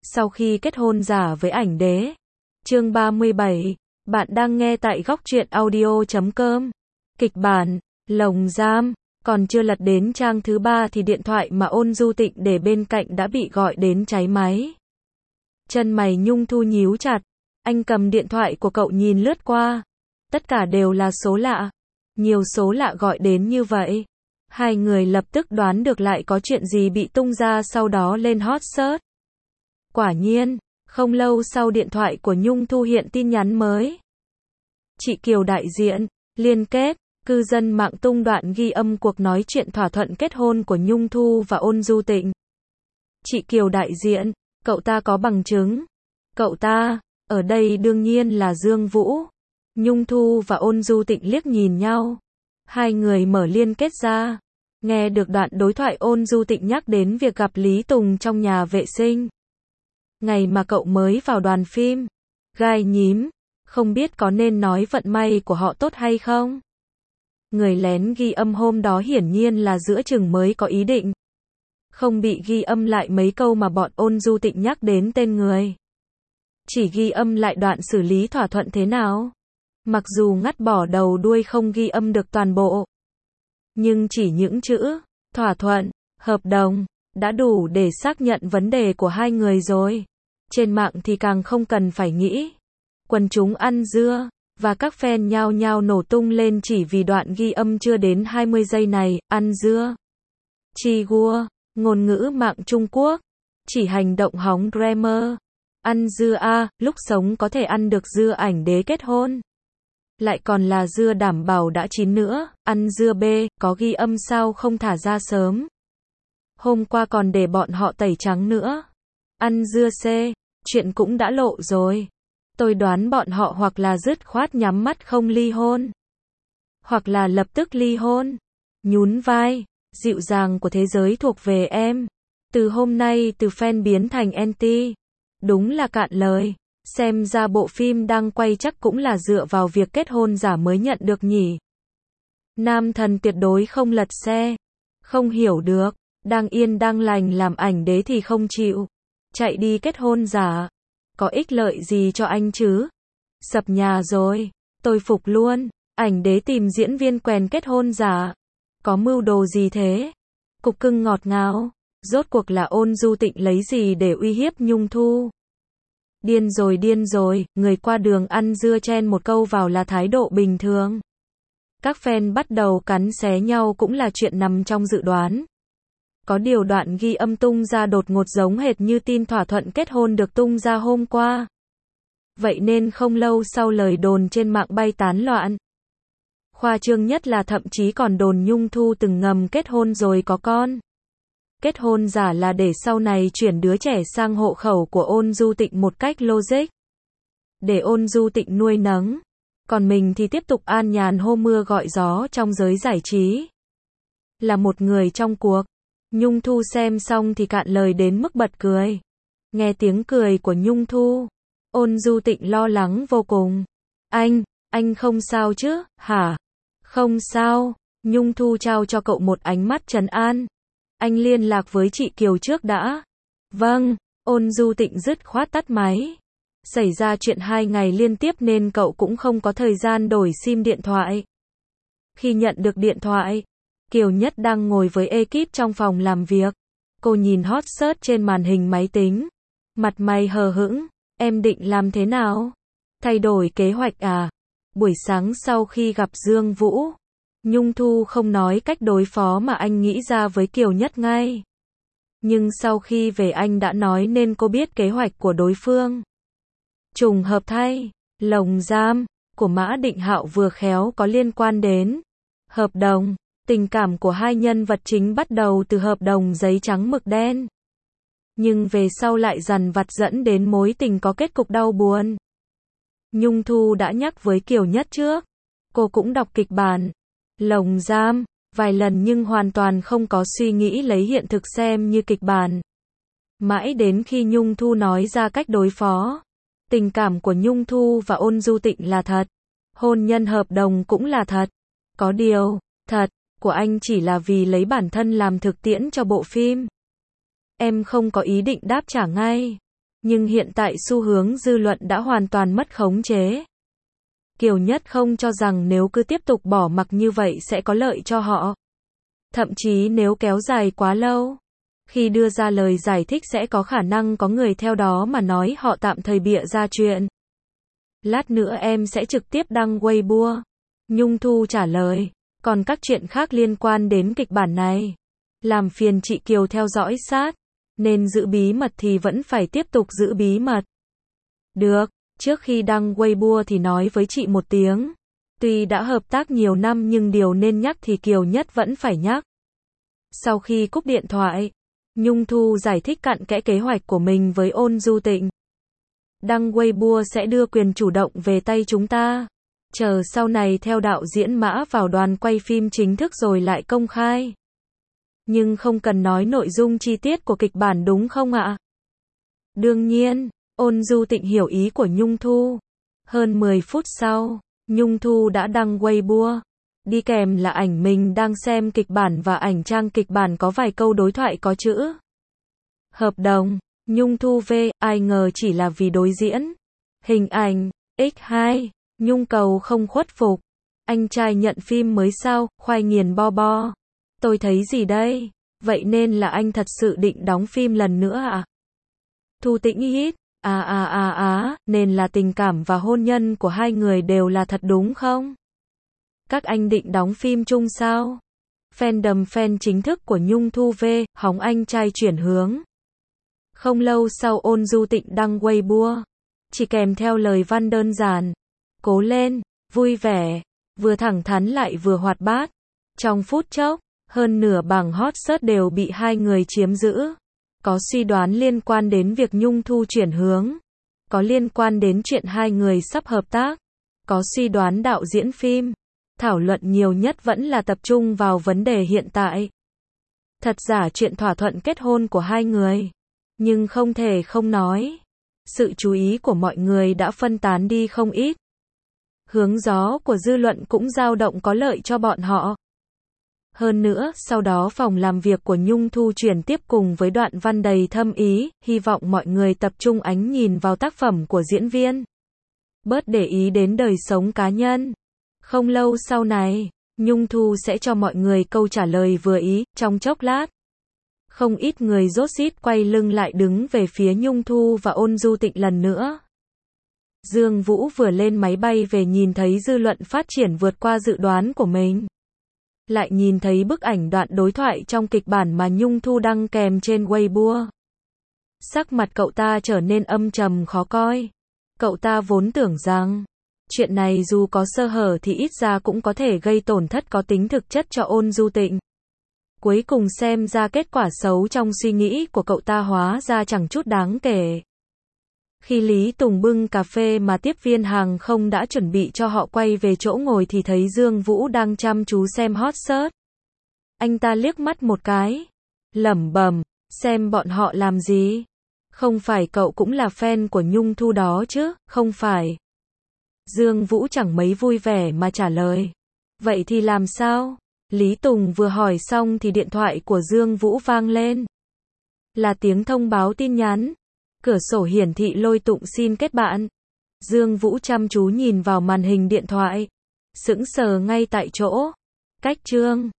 Sau khi kết hôn giả với ảnh đế. Chương 37. Bạn đang nghe tại góc truyện audio.com. Kịch bản, lồng giam. Còn chưa lật đến trang thứ 3 thì điện thoại mà Ôn Du Tịnh để bên cạnh đã bị gọi đến cháy máy. Chân mày Nhung Thu nhíu chặt. Anh cầm điện thoại của cậu nhìn lướt qua. Tất cả đều là số lạ. Nhiều số lạ gọi đến như vậy. Hai người lập tức đoán được lại có chuyện gì bị tung ra, sau đó lên hot search. Quả nhiên, không lâu sau điện thoại của Nhung Thu hiện tin nhắn mới. Chị Kiều đại diện, liên kết, cư dân mạng tung đoạn ghi âm cuộc nói chuyện thỏa thuận kết hôn của Nhung Thu và Ôn Du Tịnh. Chị Kiều đại diện, cậu ta có bằng chứng. Cậu ta, ở đây đương nhiên là Dương Vũ. Nhung Thu và Ôn Du Tịnh liếc nhìn nhau. Hai người mở liên kết ra. Nghe được đoạn đối thoại, Ôn Du Tịnh nhắc đến việc gặp Lý Tùng trong nhà vệ sinh. Ngày mà cậu mới vào đoàn phim. Gai nhím, không biết có nên nói vận may của họ tốt hay không? Người lén ghi âm hôm đó hiển nhiên là giữa chừng mới có ý định. Không bị ghi âm lại mấy câu mà bọn Ôn Du Tịnh nhắc đến tên người. Chỉ ghi âm lại đoạn xử lý thỏa thuận thế nào. Mặc dù ngắt bỏ đầu đuôi không ghi âm được toàn bộ. Nhưng chỉ những chữ, thỏa thuận, hợp đồng, đã đủ để xác nhận vấn đề của hai người rồi. Trên mạng thì càng không cần phải nghĩ. Quần chúng ăn dưa, và các fan nhao nhao nổ tung lên chỉ vì đoạn ghi âm chưa đến 20 giây này, ăn dưa. Chi gua, ngôn ngữ mạng Trung Quốc, chỉ hành động hóng grammar. Ăn dưa A, lúc sống có thể ăn được dưa ảnh đế kết hôn. Lại còn là dưa đảm bảo đã chín nữa, ăn dưa B, có ghi âm sao không thả ra sớm. Hôm qua còn để bọn họ tẩy trắng nữa. Ăn dưa C, chuyện cũng đã lộ rồi. Tôi đoán bọn họ hoặc là dứt khoát nhắm mắt không ly hôn. Hoặc là lập tức ly hôn. Nhún vai, dịu dàng của thế giới thuộc về em. Từ hôm nay từ fan biến thành anti. Đúng là cạn lời. Xem ra bộ phim đang quay chắc cũng là dựa vào việc kết hôn giả mới nhận được nhỉ. Nam thần tuyệt đối không lật xe. Không hiểu được. Đang yên đang lành làm ảnh đế thì không chịu. Chạy đi kết hôn giả. Có ích lợi gì cho anh chứ? Sập nhà rồi. Tôi phục luôn. Ảnh đế tìm diễn viên quèn kết hôn giả. Có mưu đồ gì thế? Cục cưng ngọt ngào. Rốt cuộc là Ôn Du Tịnh lấy gì để uy hiếp Nhung Thu? Điên rồi, người qua đường ăn dưa chen một câu vào là thái độ bình thường. Các fan bắt đầu cắn xé nhau cũng là chuyện nằm trong dự đoán. Có điều đoạn ghi âm tung ra đột ngột giống hệt như tin thỏa thuận kết hôn được tung ra hôm qua. Vậy nên không lâu sau lời đồn trên mạng bay tán loạn. Khoa trương nhất là thậm chí còn đồn Nhung Thu từng ngầm kết hôn rồi có con. Kết hôn giả là để sau này chuyển đứa trẻ sang hộ khẩu của Ôn Du Tịnh một cách logic. Để Ôn Du Tịnh nuôi nấng. Còn mình thì tiếp tục an nhàn hô mưa gọi gió trong giới giải trí. Là một người trong cuộc. Nhung Thu xem xong thì cạn lời đến mức bật cười. Nghe tiếng cười của Nhung Thu. Ôn Du Tịnh lo lắng vô cùng. Anh không sao chứ, hả? Không sao. Nhung Thu trao cho cậu một ánh mắt trấn an. Anh liên lạc với chị Kiều trước đã. Vâng, Ôn Du Tịnh dứt khoát tắt máy. Xảy ra chuyện 2 ngày liên tiếp nên cậu cũng không có thời gian đổi sim điện thoại. Khi nhận được điện thoại, Kiều Nhất đang ngồi với ekip trong phòng làm việc. Cô nhìn hot search trên màn hình máy tính. Mặt mày hờ hững. Em định làm thế nào? Thay đổi kế hoạch à? Buổi sáng sau khi gặp Dương Vũ, Nhung Thu không nói cách đối phó mà anh nghĩ ra với Kiều Nhất ngay. Nhưng sau khi về anh đã nói nên cô biết kế hoạch của đối phương. Trùng hợp thay, lồng giam của Mã Định Hạo vừa khéo có liên quan đến hợp đồng. Tình cảm của hai nhân vật chính bắt đầu từ hợp đồng giấy trắng mực đen. Nhưng về sau lại dằn vặt dẫn đến mối tình có kết cục đau buồn. Nhung Thu đã nhắc với Kiều Nhất trước. Cô cũng đọc kịch bản lồng giam vài lần nhưng hoàn toàn không có suy nghĩ lấy hiện thực xem như kịch bản. Mãi đến khi Nhung Thu nói ra cách đối phó. Tình cảm của Nhung Thu và Ôn Du Tịnh là thật. Hôn nhân hợp đồng cũng là thật. Có điều, thật của anh chỉ là vì lấy bản thân làm thực tiễn cho bộ phim. Em không có ý định đáp trả ngay. Nhưng hiện tại xu hướng dư luận đã hoàn toàn mất khống chế. Kiều Nhất không cho rằng nếu cứ tiếp tục bỏ mặc như vậy sẽ có lợi cho họ. Thậm chí nếu kéo dài quá lâu, khi đưa ra lời giải thích sẽ có khả năng có người theo đó mà nói họ tạm thời bịa ra chuyện. Lát nữa em sẽ trực tiếp đăng Weibo. Nhung Thu trả lời. Còn các chuyện khác liên quan đến kịch bản này, làm phiền chị Kiều theo dõi sát. Nên giữ bí mật thì vẫn phải tiếp tục giữ bí mật. Được, trước khi đăng Weibo thì nói với chị một tiếng. Tuy đã hợp tác nhiều năm nhưng điều nên nhắc thì Kiều Nhất vẫn phải nhắc. Sau khi cúp điện thoại, Nhung Thu giải thích cặn kẽ kế hoạch của mình với Ôn Du Tịnh. Đăng Weibo sẽ đưa quyền chủ động về tay chúng ta. Chờ sau này theo đạo diễn Mã vào đoàn quay phim chính thức rồi lại công khai. Nhưng không cần nói nội dung chi tiết của kịch bản đúng không ạ? Đương nhiên, Ôn Du Tịnh hiểu ý của Nhung Thu. Hơn 10 phút sau, Nhung Thu đã đăng Weibo. Đi kèm là ảnh mình đang xem kịch bản và ảnh trang kịch bản có vài câu đối thoại có chữ hợp đồng. Nhung Thu V, ai ngờ chỉ là vì đối diễn. Hình ảnh, X2, Nhung cầu không khuất phục. Anh trai nhận phim mới sao, khoai nghiền bo bo. Tôi thấy gì đây? Vậy nên là anh thật sự định đóng phim lần nữa à? Thu Tĩnh hít, nên là tình cảm và hôn nhân của hai người đều là thật đúng không? Các anh định đóng phim chung sao? Fandom fan chính thức của Nhung Thu V, hóng anh trai chuyển hướng. Không lâu sau Ôn Du Tịnh đăng Weibo, chỉ kèm theo lời văn đơn giản. Cố lên, vui vẻ, vừa thẳng thắn lại vừa hoạt bát. Trong phút chốc, hơn nửa bảng hot search đều bị hai người chiếm giữ. Có suy đoán liên quan đến việc Nhung Thu chuyển hướng. Có liên quan đến chuyện hai người sắp hợp tác. Có suy đoán đạo diễn phim. Thảo luận nhiều nhất vẫn là tập trung vào vấn đề hiện tại. Thật giả chuyện thỏa thuận kết hôn của hai người. Nhưng không thể không nói. Sự chú ý của mọi người đã phân tán đi không ít. Hướng gió của dư luận cũng dao động có lợi cho bọn họ. Hơn nữa, sau đó phòng làm việc của Nhung Thu chuyển tiếp cùng với đoạn văn đầy thâm ý, hy vọng mọi người tập trung ánh nhìn vào tác phẩm của diễn viên. Bớt để ý đến đời sống cá nhân. Không lâu sau này, Nhung Thu sẽ cho mọi người câu trả lời vừa ý, trong chốc lát. Không ít người rốt rít quay lưng lại đứng về phía Nhung Thu và Ôn Du Tịnh lần nữa. Dương Vũ vừa lên máy bay về nhìn thấy dư luận phát triển vượt qua dự đoán của mình. Lại nhìn thấy bức ảnh đoạn đối thoại trong kịch bản mà Nhung Thu đăng kèm trên Weibo. Sắc mặt cậu ta trở nên âm trầm khó coi. Cậu ta vốn tưởng rằng, chuyện này dù có sơ hở thì ít ra cũng có thể gây tổn thất có tính thực chất cho Ôn Du Tịnh. Cuối cùng xem ra kết quả xấu trong suy nghĩ của cậu ta hóa ra chẳng chút đáng kể. Khi Lý Tùng bưng cà phê mà tiếp viên hàng không đã chuẩn bị cho họ quay về chỗ ngồi thì thấy Dương Vũ đang chăm chú xem hot search. Anh ta liếc mắt một cái, lẩm bẩm, xem bọn họ làm gì? Không phải cậu cũng là fan của Nhung Thu đó chứ, không phải? Dương Vũ chẳng mấy vui vẻ mà trả lời. Vậy thì làm sao? Lý Tùng vừa hỏi xong thì điện thoại của Dương Vũ vang lên. Là tiếng thông báo tin nhắn. Cửa sổ hiển thị Lôi Tụng xin kết bạn. Dương Vũ chăm chú nhìn vào màn hình điện thoại. Sững sờ ngay tại chỗ. Cách chương